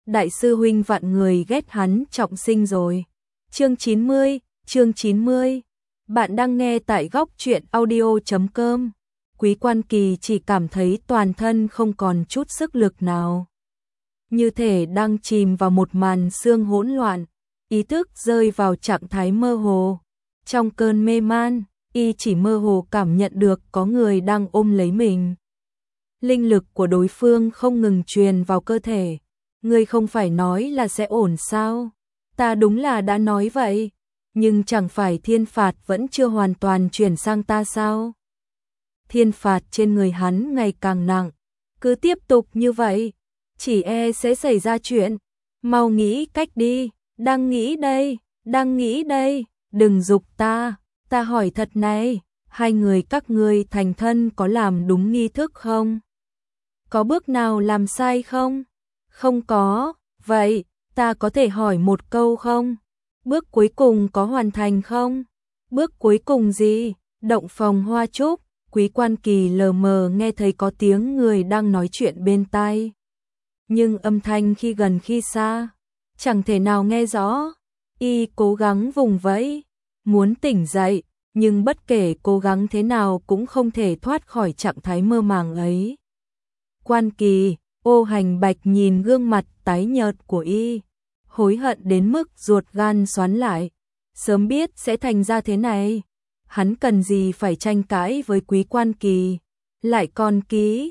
đại sư huynh vạn người ghét hắn trọng sinh rồi. Chương 90. Bạn đang nghe tại góc truyện audio.com. Quý Quan Kỳ chỉ cảm thấy toàn thân không còn chút sức lực nào. Như thể đang chìm vào một màn sương hỗn loạn, ý thức rơi vào trạng thái mơ hồ. Trong cơn mê man, y chỉ mơ hồ cảm nhận được có người đang ôm lấy mình. Linh lực của đối phương không ngừng truyền vào cơ thể. Ngươi không phải nói là sẽ ổn sao? Ta đúng là đã nói vậy, nhưng chẳng phải thiên phạt vẫn chưa hoàn toàn chuyển sang ta sao? Thiên phạt trên người hắn ngày càng nặng, cứ tiếp tục như vậy, chỉ e sẽ xảy ra chuyện. Mau nghĩ cách đi, đang nghĩ đây, đừng giục ta hỏi thật này, hai người các ngươi thành thân có làm đúng nghi thức không? Có bước nào làm sai không? Không có, vậy ta có thể hỏi một câu không? Bước cuối cùng có hoàn thành không? Bước cuối cùng gì? Động phòng hoa trúc. Quý Quan Kỳ lờ mờ nghe thấy có tiếng người đang nói chuyện bên tai. Nhưng âm thanh khi gần khi xa, chẳng thể nào nghe rõ. Y cố gắng vùng vẫy, muốn tỉnh dậy, nhưng bất kể cố gắng thế nào cũng không thể thoát khỏi trạng thái mơ màng ấy. Quan Kỳ, Ô Hành Bạch nhìn gương mặt tái nhợt của y, hối hận đến mức ruột gan xoắn lại. Sớm biết sẽ thành ra thế này, hắn cần gì phải tranh cãi với Quý Quan Kỳ, lại còn ký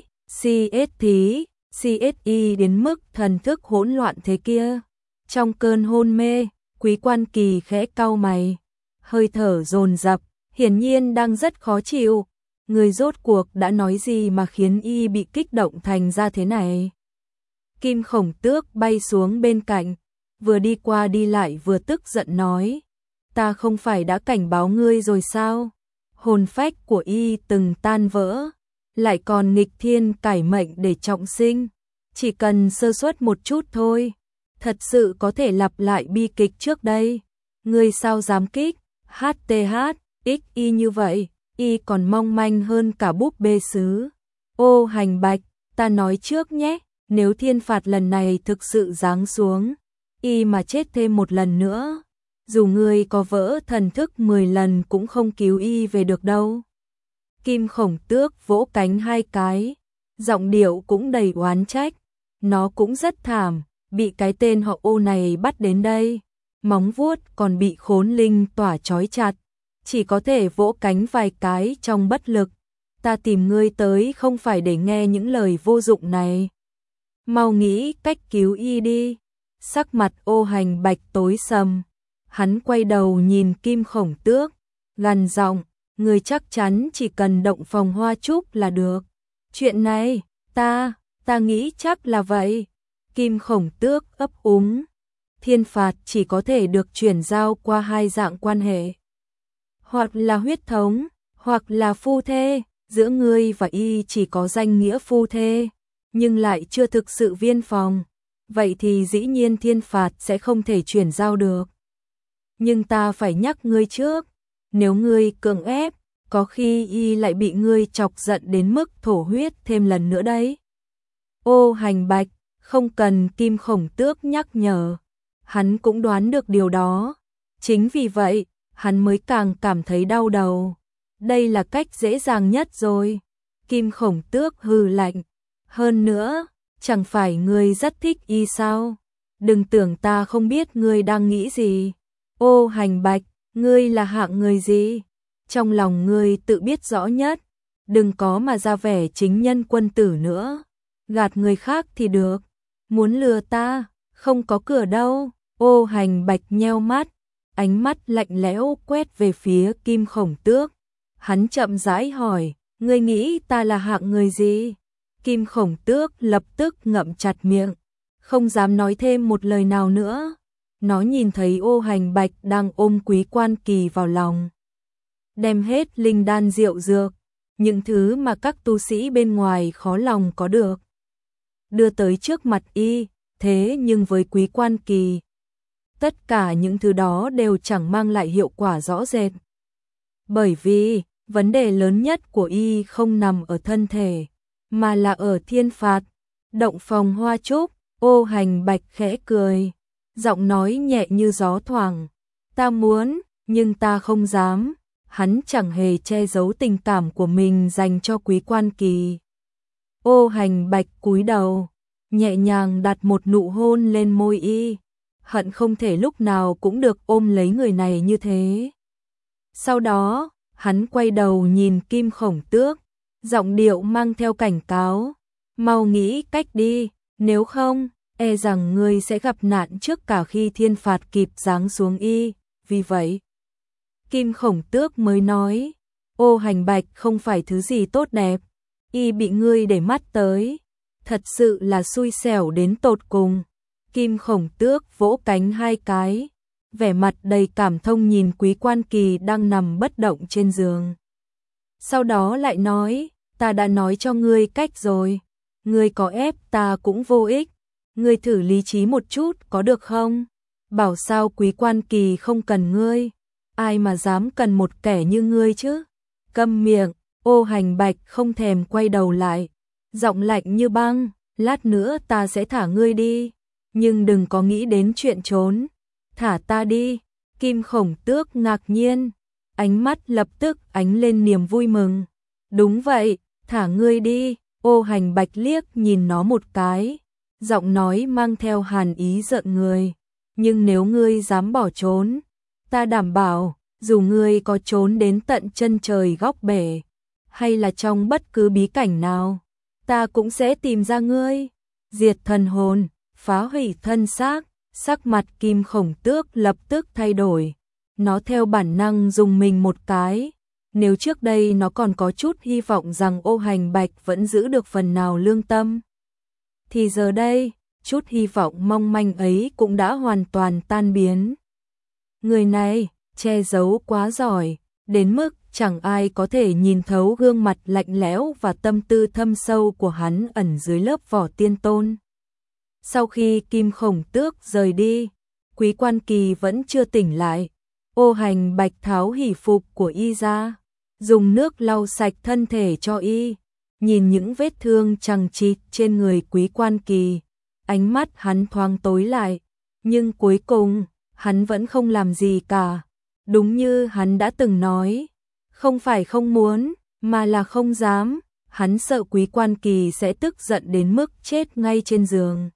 CSI đến mức thần thức hỗn loạn thế kia. Trong cơn hôn mê, Quý Quan Kỳ khẽ cau mày, hơi thở dồn dập, hiển nhiên đang rất khó chịu. Người rốt cuộc đã nói gì mà khiến y bị kích động thành ra thế này? Kim Khổng Tước bay xuống bên cạnh, vừa đi qua đi lại vừa tức giận nói, ta không phải đã cảnh báo ngươi rồi sao? Hồn phách của y từng tan vỡ, lại còn nghịch thiên cải mệnh để trọng sinh, chỉ cần sơ suất một chút thôi, thật sự có thể lặp lại bi kịch trước đây. Ngươi sao dám kích HTHXY như vậy? Y còn mong manh hơn cả búp bê sứ. Ô Hành Bạch, ta nói trước nhé, nếu thiên phạt lần này thực sự giáng xuống, y mà chết thêm một lần nữa, dù ngươi có vỡ thần thức 10 lần cũng không cứu y về được đâu. Kim Khổng Tước vỗ cánh hai cái, giọng điệu cũng đầy oán trách. Nó cũng rất thảm, bị cái tên họ Ô này bắt đến đây, móng vuốt còn bị khốn linh tỏa trói chặt, chỉ có thể vỗ cánh vài cái trong bất lực. Ta tìm ngươi tới không phải để nghe những lời vô dụng này. Mau nghĩ cách cứu y đi. Sắc mặt Ô Hành Bạch tối sầm, hắn quay đầu nhìn Kim Khổng Tước, gằn giọng, ngươi chắc chắn chỉ cần động phòng hoa trúc là được. Chuyện này, ta nghĩ chắc là vậy. Kim Khổng Tước ấp úng, thiên phạt chỉ có thể được chuyển giao qua hai dạng quan hệ, hoặc là huyết thống, hoặc là phu thê. Giữa ngươi và y chỉ có danh nghĩa phu thê, nhưng lại chưa thực sự viên phòng, vậy thì dĩ nhiên thiên phạt sẽ không thể chuyển giao được. Nhưng ta phải nhắc ngươi trước, nếu ngươi cưỡng ép, có khi y lại bị ngươi chọc giận đến mức thổ huyết thêm lần nữa đấy. Ô Hành Bạch, không cần Kim Khổng Tước nhắc nhở, hắn cũng đoán được điều đó. Chính vì vậy, hắn mới càng cảm thấy đau đầu. Đây là cách dễ dàng nhất rồi. Kim Khổng Tước hừ lạnh, hơn nữa, chẳng phải ngươi rất thích y sao? Đừng tưởng ta không biết ngươi đang nghĩ gì. Ô Hành Bạch, ngươi là hạng người gì? Trong lòng ngươi tự biết rõ nhất, đừng có mà ra vẻ chính nhân quân tử nữa. Gạt người khác thì được, muốn lừa ta, không có cửa đâu. Ô Hành Bạch nheo mắt, ánh mắt lạnh lẽo quét về phía Kim Khổng Tước. Hắn chậm rãi hỏi, ngươi nghĩ ta là hạng người gì? Kim Khổng Tước lập tức ngậm chặt miệng, không dám nói thêm một lời nào nữa. Nó nhìn thấy Ô Hành Bạch đang ôm Quý Quan Kỳ vào lòng, đem hết linh đan rượu dược, những thứ mà các tu sĩ bên ngoài khó lòng có được, đưa tới trước mặt y. Thế nhưng với Quý Quan Kỳ, tất cả những thứ đó đều chẳng mang lại hiệu quả rõ rệt. Bởi vì, vấn đề lớn nhất của y không nằm ở thân thể, mà là ở thiên phạt. Động phòng hoa trúc, Ô Hành Bạch khẽ cười, giọng nói nhẹ như gió thoảng. Ta muốn, nhưng ta không dám. Hắn chẳng hề che giấu tình cảm của mình dành cho Quý Quan Kỳ. Ô Hành Bạch cúi đầu, nhẹ nhàng đặt một nụ hôn lên môi y, hận không thể lúc nào cũng được ôm lấy người này như thế. Sau đó, hắn quay đầu nhìn Kim Khổng Tước, giọng điệu mang theo cảnh cáo, mau nghĩ cách đi, nếu không, e rằng ngươi sẽ gặp nạn trước cả khi thiên phạt kịp giáng xuống y, vì vậy. Kim Khổng Tước mới nói, Ô Hành Bạch không phải thứ gì tốt đẹp, y bị ngươi để mắt tới, thật sự là xui xẻo đến tột cùng. Kim Khổng Tước vỗ cánh hai cái, vẻ mặt đầy cảm thông nhìn Quý Quan Kỳ đang nằm bất động trên giường. Sau đó lại nói, ta đã nói cho ngươi cách rồi, ngươi có ép ta cũng vô ích, ngươi thử lý trí một chút có được không? Bảo sao Quý Quan Kỳ không cần ngươi, ai mà dám cần một kẻ như ngươi chứ? Câm miệng. Ô Hành Bạch không thèm quay đầu lại, giọng lạnh như băng, lát nữa ta sẽ thả ngươi đi, nhưng đừng có nghĩ đến chuyện trốn, thả ta đi. Kim Khổng Tước ngạc nhiên, ánh mắt lập tức ánh lên niềm vui mừng. Đúng vậy, thả ngươi đi. Ô Hành Bạch liếc nhìn nó một cái, giọng nói mang theo hàn ý giận người, nhưng nếu ngươi dám bỏ trốn, ta đảm bảo, dù ngươi có trốn đến tận chân trời góc bể, hay là trong bất cứ bí cảnh nào, ta cũng sẽ tìm ra ngươi, diệt thần hồn, phá hủy thân xác. Sắc mặt Kim Khổng Tước lập tức thay đổi, nó theo bản năng dùng mình một cái. Nếu trước đây nó còn có chút hy vọng rằng Ô Hành Bạch vẫn giữ được phần nào lương tâm, thì giờ đây, chút hy vọng mong manh ấy cũng đã hoàn toàn tan biến. Người này, che giấu quá giỏi, đến mức chẳng ai có thể nhìn thấu gương mặt lạnh lẽo và tâm tư thâm sâu của hắn ẩn dưới lớp vỏ tiên tôn. Sau khi Kim Khổng Tước rời đi, Quý Quan Kỳ vẫn chưa tỉnh lại. Ô Hành Bạch tháo hỷ phục của y ra, dùng nước lau sạch thân thể cho y, nhìn những vết thương chằng chịt trên người Quý Quan Kỳ, ánh mắt hắn thoáng tối lại, nhưng cuối cùng, hắn vẫn không làm gì cả. Đúng như hắn đã từng nói, không phải không muốn, mà là không dám, hắn sợ Quý Quan Kỳ sẽ tức giận đến mức chết ngay trên giường.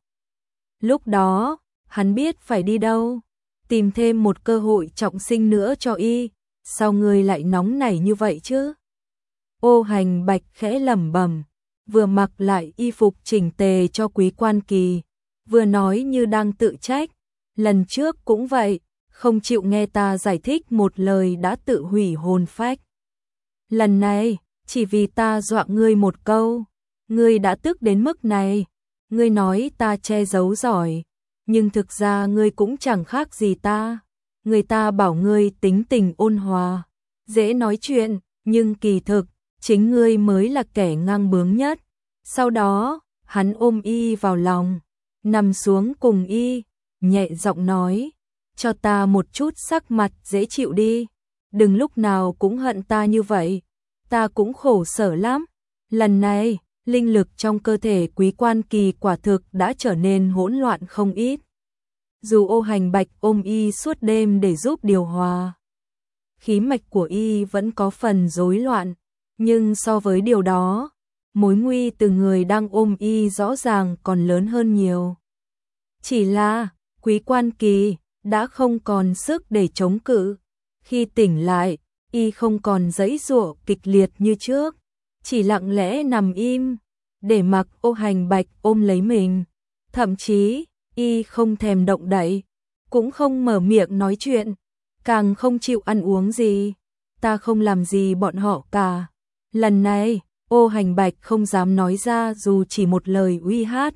Lúc đó, hắn biết phải đi đâu, tìm thêm một cơ hội trọng sinh nữa cho y, sao ngươi lại nóng nảy như vậy chứ? Ô Hành Bạch khẽ lẩm bẩm, vừa mặc lại y phục chỉnh tề cho Quý Quan Kỳ, vừa nói như đang tự trách, lần trước cũng vậy, không chịu nghe ta giải thích một lời đã tự hủy hồn phách. Lần này, chỉ vì ta dọa ngươi một câu, ngươi đã tức đến mức này. Ngươi nói ta che giấu giỏi, nhưng thực ra ngươi cũng chẳng khác gì ta. Người ta bảo ngươi tính tình ôn hòa, dễ nói chuyện, nhưng kỳ thực, chính ngươi mới là kẻ ngang bướng nhất. Sau đó, hắn ôm y vào lòng, nằm xuống cùng y, nhẹ giọng nói, cho ta một chút sắc mặt dễ chịu đi, đừng lúc nào cũng hận ta như vậy, ta cũng khổ sở lắm. Lần này, linh lực trong cơ thể Quý Quan Kỳ quả thực đã trở nên hỗn loạn không ít. Dù Ô Hành Bạch ôm y suốt đêm để giúp điều hòa, khí mạch của y vẫn có phần rối loạn, nhưng so với điều đó, mối nguy từ người đang ôm y rõ ràng còn lớn hơn nhiều. Chỉ là, Quý Quan Kỳ đã không còn sức để chống cự. Khi tỉnh lại, y không còn giãy giụa kịch liệt như trước, chỉ lặng lẽ nằm im, để mặc Ô Hành Bạch ôm lấy mình. Thậm chí, y không thèm động đậy, cũng không mở miệng nói chuyện, càng không chịu ăn uống gì. Ta không làm gì bọn họ cả. Lần này, Ô Hành Bạch không dám nói ra dù chỉ một lời uy hát.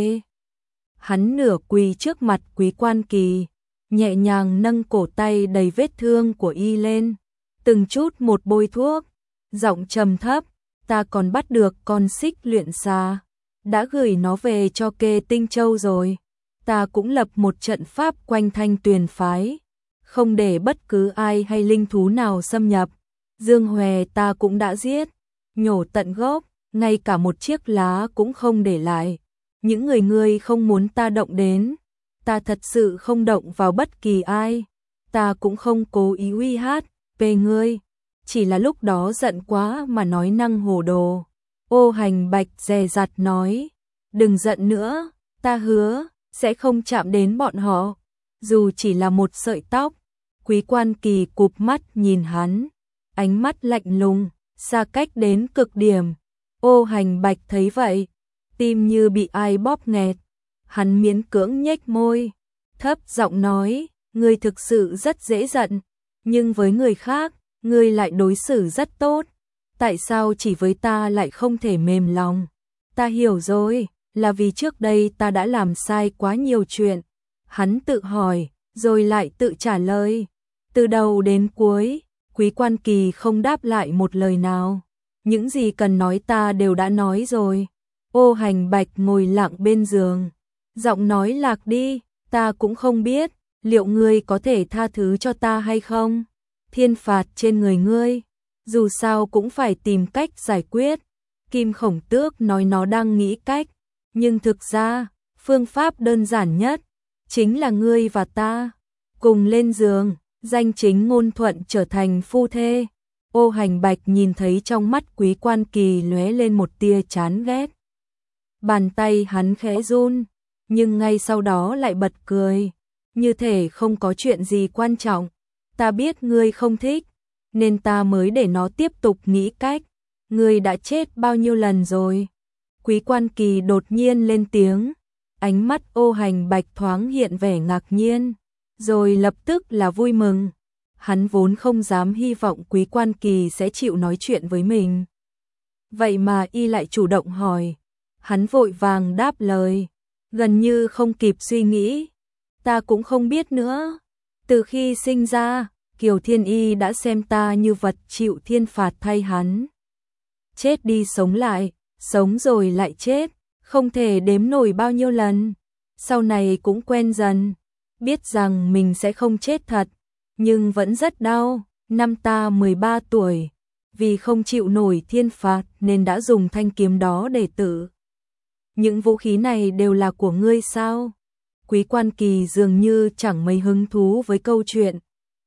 Hắn nửa quỳ trước mặt Quý Quan Kỳ, nhẹ nhàng nâng cổ tay đầy vết thương của y lên, từng chút một bôi thuốc, giọng trầm thấp, ta còn bắt được con xích luyện xà, đã gửi nó về cho Kê Tinh Châu rồi. Ta cũng lập một trận pháp quanh Thanh Tuyền phái, không để bất cứ ai hay linh thú nào xâm nhập. Dương Hòe ta cũng đã giết, nhổ tận gốc, ngay cả một chiếc lá cũng không để lại. những người ngươi không muốn ta động đến, ta thật sự không động vào bất kỳ ai, ta cũng không cố ý uy hát về ngươi, chỉ là lúc đó giận quá mà nói năng hồ đồ. Ô Hành Bạch dè dặt nói, đừng giận nữa, ta hứa, sẽ không chạm đến bọn họ, dù chỉ là một sợi tóc. Quý Quan Kỳ cụp mắt nhìn hắn, ánh mắt lạnh lùng, xa cách đến cực điểm. Ô Hành Bạch thấy vậy, tim như bị ai bóp nghẹt, hắn miễn cưỡng nhếch môi, thấp giọng nói, ngươi thực sự rất dễ giận, nhưng với người khác, ngươi lại đối xử rất tốt, tại sao chỉ với ta lại không thể mềm lòng? Ta hiểu rồi, là vì trước đây ta đã làm sai quá nhiều chuyện. Hắn tự hỏi, rồi lại tự trả lời. Từ đầu đến cuối, Quý Quan Kỳ không đáp lại một lời nào. Những gì cần nói ta đều đã nói rồi. Ô Hành Bạch ngồi lặng bên giường, giọng nói lạc đi, ta cũng không biết, liệu ngươi có thể tha thứ cho ta hay không? Thiên phạt trên người ngươi, dù sao cũng phải tìm cách giải quyết. Kim Khổng Tước nói nó đang nghĩ cách, nhưng thực ra, phương pháp đơn giản nhất, chính là ngươi và ta, cùng lên giường, danh chính ngôn thuận trở thành phu thê. Ô Hành Bạch nhìn thấy trong mắt Quý Quan Kỳ lóe lên một tia chán ghét. Bàn tay hắn khẽ run, nhưng ngay sau đó lại bật cười, như thể không có chuyện gì quan trọng. Ta biết ngươi không thích, nên ta mới để nó tiếp tục nghĩ cách. Ngươi đã chết bao nhiêu lần rồi? Quý Quan Kỳ đột nhiên lên tiếng, ánh mắt Ô Hành Bạch thoáng hiện vẻ ngạc nhiên, rồi lập tức là vui mừng. Hắn vốn không dám hy vọng Quý Quan Kỳ sẽ chịu nói chuyện với mình. Vậy mà y lại chủ động hỏi. Hắn vội vàng đáp lời, gần như không kịp suy nghĩ. Ta cũng không biết nữa. Từ khi sinh ra, Kiều Thiên Y đã xem ta như vật chịu thiên phạt thay hắn. Chết đi sống lại, sống rồi lại chết, không thể đếm nổi bao nhiêu lần. Sau này cũng quen dần, biết rằng mình sẽ không chết thật, nhưng vẫn rất đau. Năm ta 13 tuổi, vì không chịu nổi thiên phạt nên đã dùng thanh kiếm đó để tự. Những vũ khí này đều là của ngươi sao? Quý Quan Kỳ dường như chẳng mấy hứng thú với câu chuyện.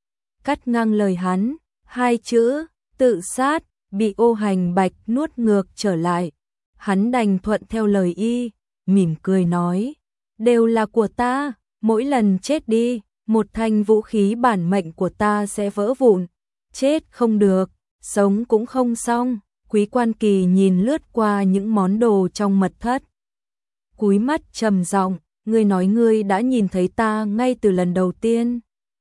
Cắt ngang lời hắn, hai chữ, tự sát, bị Ô Hành Bạch nuốt ngược trở lại. Hắn đành thuận theo lời y, mỉm cười nói, đều là của ta, mỗi lần chết đi, một thanh vũ khí bản mệnh của ta sẽ vỡ vụn. Chết không được, sống cũng không xong. Quý Quan Kỳ nhìn lướt qua những món đồ trong mật thất, cúi mắt trầm giọng, ngươi nói ngươi đã nhìn thấy ta ngay từ lần đầu tiên.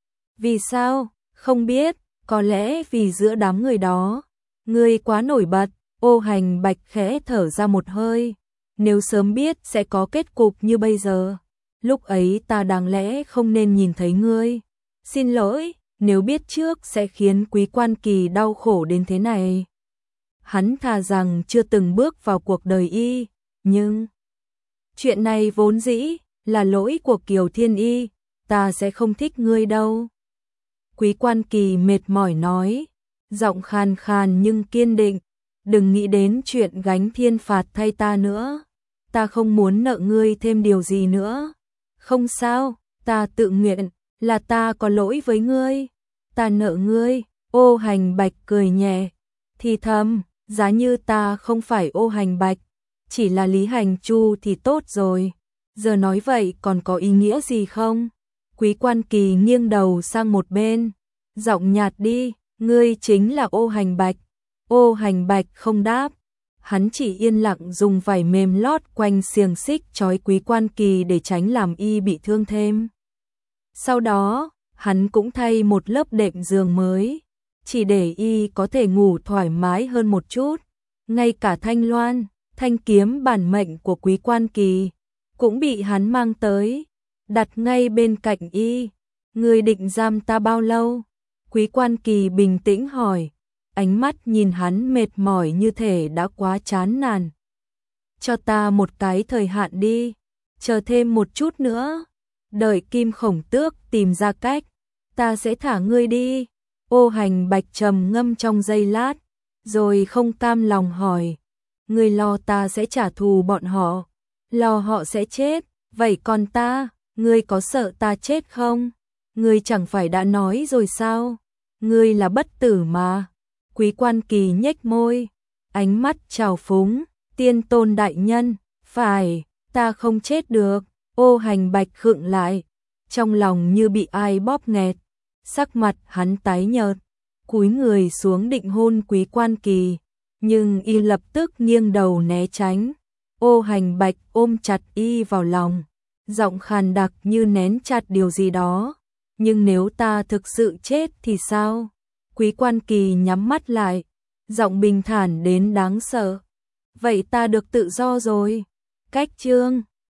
Vì sao? Không biết, có lẽ vì giữa đám người đó, ngươi quá nổi bật. Ô Hành Bạch khẽ thở ra một hơi, nếu sớm biết sẽ có kết cục như bây giờ, lúc ấy ta đáng lẽ không nên nhìn thấy ngươi. Xin lỗi, nếu biết trước sẽ khiến Quý Quan Kỳ đau khổ đến thế này. Hắn thà rằng chưa từng bước vào cuộc đời y, nhưng chuyện này vốn dĩ là lỗi của Kiều Thiên Y, ta sẽ không thích ngươi đâu. Quý Quan Kỳ mệt mỏi nói, giọng khàn khàn nhưng kiên định, đừng nghĩ đến chuyện gánh thiên phạt thay ta nữa, ta không muốn nợ ngươi thêm điều gì nữa. Không sao, ta tự nguyện, là ta có lỗi với ngươi, ta nợ ngươi. Ô Hành Bạch cười nhẹ, thì thầm, giá như ta không phải Ô Hành Bạch, chỉ là Lý Hành Chu thì tốt rồi. Giờ nói vậy còn có ý nghĩa gì không? Quý Quan Kỳ nghiêng đầu sang một bên, giọng nhạt đi, ngươi chính là Ô Hành Bạch. Ô Hành Bạch không đáp, hắn chỉ yên lặng dùng vải mềm lót quanh xiềng xích trói Quý Quan Kỳ để tránh làm y bị thương thêm. Sau đó, hắn cũng thay một lớp đệm giường mới, chỉ để y có thể ngủ thoải mái hơn một chút. Ngay cả thanh loan, thanh kiếm bản mệnh của Quý Quan Kỳ cũng bị hắn mang tới, đặt ngay bên cạnh y. Ngươi định giam ta bao lâu? Quý Quan Kỳ bình tĩnh hỏi, ánh mắt nhìn hắn mệt mỏi như thể đã quá chán nản. Cho ta một cái thời hạn đi, chờ thêm một chút nữa, đợi Kim Khổng Tước tìm ra cách, ta sẽ thả ngươi đi. Ô Hành Bạch trầm ngâm trong giây lát, rồi không cam lòng hỏi, ngươi lo ta sẽ trả thù bọn họ, lo họ sẽ chết, vậy còn ta, ngươi có sợ ta chết không? Ngươi chẳng phải đã nói rồi sao? Ngươi là bất tử mà. Quý Quan Kỳ nhếch môi, ánh mắt trào phúng, tiên tôn đại nhân, phải, ta không chết được. Ô Hành Bạch khựng lại, trong lòng như bị ai bóp nghẹt, sắc mặt hắn tái nhợt, cúi người xuống định hôn Quý Quan Kỳ, nhưng y lập tức nghiêng đầu né tránh. Ô Hành Bạch ôm chặt y vào lòng, giọng khàn đặc như nén chặt điều gì đó. Nhưng nếu ta thực sự chết thì sao? Quý Quan Kỳ nhắm mắt lại, giọng bình thản đến đáng sợ. Vậy ta được tự do rồi. Cách chương